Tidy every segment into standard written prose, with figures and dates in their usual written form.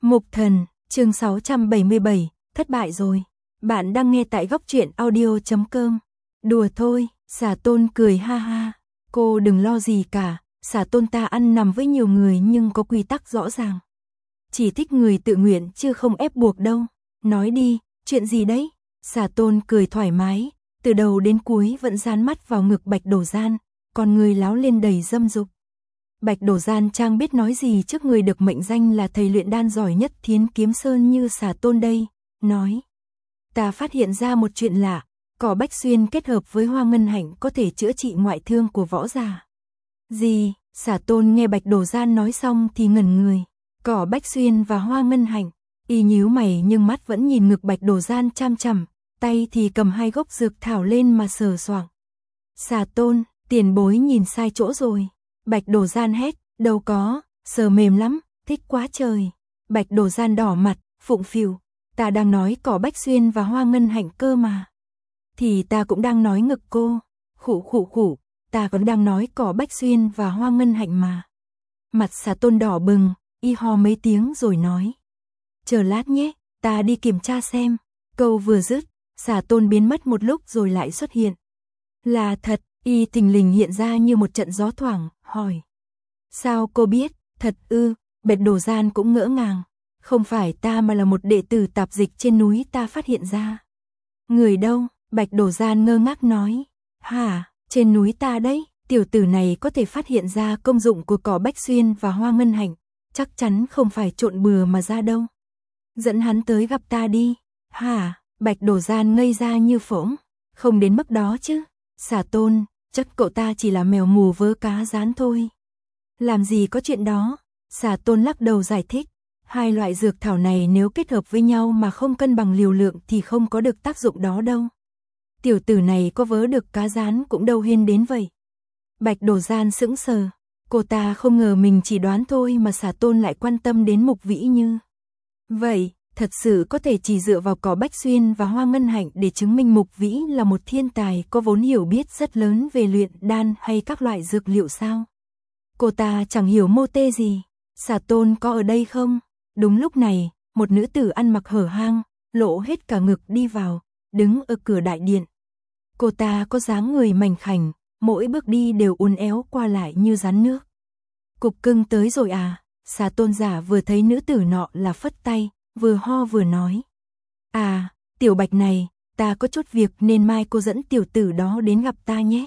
Mục Thần, chương 677, thất bại rồi. Bạn đang nghe tại góc truyện audio.com. Đùa thôi, Xà Tôn cười ha ha. Cô đừng lo gì cả, Xà Tôn ta ăn nằm với nhiều người nhưng có quy tắc rõ ràng. Chỉ thích người tự nguyện chứ không ép buộc đâu. Nói đi, chuyện gì đấy? Xà Tôn cười thoải mái, từ đầu đến cuối vẫn dán mắt vào ngực Bạch Đổ Gian, còn người láo lên đầy dâm dục. Bạch Đổ Gian Trang biết nói gì trước người được mệnh danh là thầy luyện đan giỏi nhất Thiến Kiếm Sơn như Xà Tôn đây, nói. Ta phát hiện ra một chuyện lạ, cỏ bách xuyên kết hợp với hoa ngân hạnh có thể chữa trị ngoại thương của võ giả. Gì? Xà Tôn nghe Bạch Đổ Gian nói xong thì ngẩn người. Cỏ bách xuyên và hoa ngân hạnh. Y nhíu mày nhưng mắt vẫn nhìn ngực Bạch Đổ Gian chăm chằm, tay thì cầm hai gốc dược thảo lên mà sờ soạng. Xà Tôn, tiền bối nhìn sai chỗ rồi. Bạch Đổ Gian hét, đâu có, sờ mềm lắm, thích quá trời. Bạch Đổ Gian đỏ mặt, phụng phịu, ta đang nói cỏ bách xuyên và hoa ngân hạnh cơ mà. Thì ta cũng đang nói ngực cô. Khụ khụ khụ, ta còn đang nói cỏ bách xuyên và hoa ngân hạnh mà. Mặt Xà Tôn đỏ bừng, y ho mấy tiếng rồi nói. Chờ lát nhé, ta đi kiểm tra xem. Câu vừa dứt, Xà Tôn biến mất một lúc rồi lại xuất hiện. Là thật, y thình lình hiện ra như một trận gió thoảng, hỏi. Sao cô biết? Thật ư? Bạch Đổ Gian cũng ngỡ ngàng. Không phải ta mà là một đệ tử tạp dịch trên núi ta phát hiện ra. Người đâu? Bạch Đổ Gian ngơ ngác nói. Hả? Trên núi ta đấy, tiểu tử này có thể phát hiện ra công dụng của cỏ bách xuyên và hoa ngân hạnh. Chắc chắn không phải trộn bừa mà ra đâu. Dẫn hắn tới gặp ta đi. Hả? Bạch Đổ Gian ngây ra như phỗng. Không đến mức đó chứ. Xà Tôn, chắc cậu ta chỉ là mèo mù vớ cá rán thôi. Làm gì có chuyện đó. Xà Tôn lắc đầu giải thích. Hai loại dược thảo này nếu kết hợp với nhau mà không cân bằng liều lượng thì không có được tác dụng đó đâu. Tiểu tử này có vớ được cá rán cũng đâu hên đến vậy. Bạch Đổ Gian sững sờ. Cô ta không ngờ mình chỉ đoán thôi mà Xà Tôn lại quan tâm đến Mục Vĩ như. Vậy, thật sự có thể chỉ dựa vào cỏ bách xuyên và hoa ngân hạnh để chứng minh Mục Vĩ là một thiên tài có vốn hiểu biết rất lớn về luyện đan hay các loại dược liệu sao? Cô ta chẳng hiểu mô tê gì. Xà Tôn có ở đây không? Đúng lúc này, một nữ tử ăn mặc hở hang, lộ hết cả ngực đi vào, đứng ở cửa đại điện. Cô ta có dáng người mảnh khảnh, mỗi bước đi đều uốn éo qua lại như rắn nước. Cục cưng tới rồi à? Xà Tôn giả vừa thấy nữ tử nọ là phất tay, vừa ho vừa nói. À, tiểu Bạch này, ta có chút việc nên mai cô dẫn tiểu tử đó đến gặp ta nhé.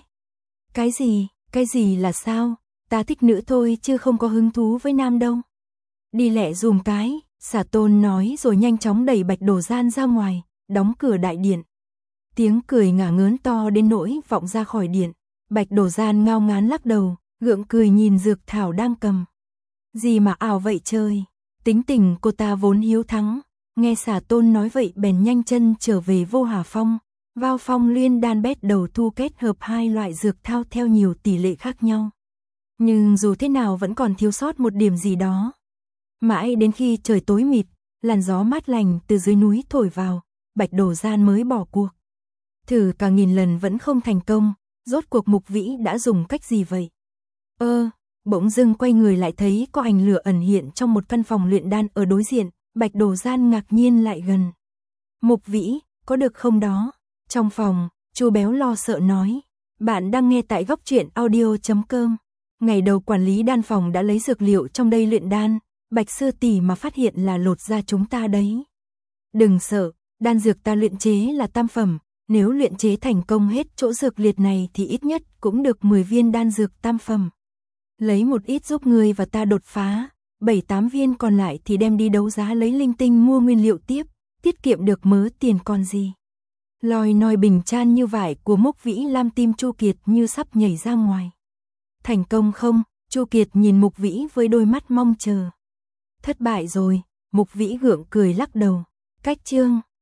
Cái gì là sao? Ta thích nữ thôi chứ không có hứng thú với nam đâu. Đi lẹ dùm cái, Xà Tôn nói rồi nhanh chóng đẩy Bạch Đổ Gian ra ngoài, đóng cửa đại điện. Tiếng cười ngả ngớn to đến nỗi vọng ra khỏi điện. Bạch Đổ Gian ngao ngán lắc đầu, gượng cười nhìn dược thảo đang cầm. Gì mà ảo vậy trời, tính tình cô ta vốn hiếu thắng, nghe Xà Tôn nói vậy bèn nhanh chân trở về Vô Hà Phong, vào phong luyện đan bét đầu thu kết hợp hai loại dược thảo theo nhiều tỷ lệ khác nhau. Nhưng dù thế nào vẫn còn thiếu sót một điểm gì đó. Mãi đến khi trời tối mịt, làn gió mát lành từ dưới núi thổi vào, Bạch Đổ Gian mới bỏ cuộc. Thử cả nghìn lần vẫn không thành công, rốt cuộc Mục Vĩ đã dùng cách gì vậy? Bỗng dưng quay người lại thấy có ánh lửa ẩn hiện trong một căn phòng luyện đan ở đối diện, Bạch Đổ Gian ngạc nhiên lại gần. Mục Vĩ, có được không đó? Trong phòng, chú béo lo sợ nói. Bạn đang nghe tại góc truyện audio.com. Ngày đầu quản lý đan phòng đã lấy dược liệu trong đây luyện đan, Bạch sư tỷ mà phát hiện là lột ra chúng ta đấy. Đừng sợ, đan dược ta luyện chế là tam phẩm, nếu luyện chế thành công hết chỗ dược liệt này thì ít nhất cũng được 10 viên đan dược tam phẩm. Lấy một ít giúp ngươi và ta đột phá, 7-8 viên còn lại thì đem đi đấu giá lấy linh tinh mua nguyên liệu tiếp, tiết kiệm được mớ tiền còn gì. Lòi nòi bình chan như vải của Mục Vĩ làm tim Chu Kiệt như sắp nhảy ra ngoài. Thành công không? Chu Kiệt nhìn Mục Vĩ với đôi mắt mong chờ. Thất bại rồi, Mục Vĩ gượng cười lắc đầu. Cách chương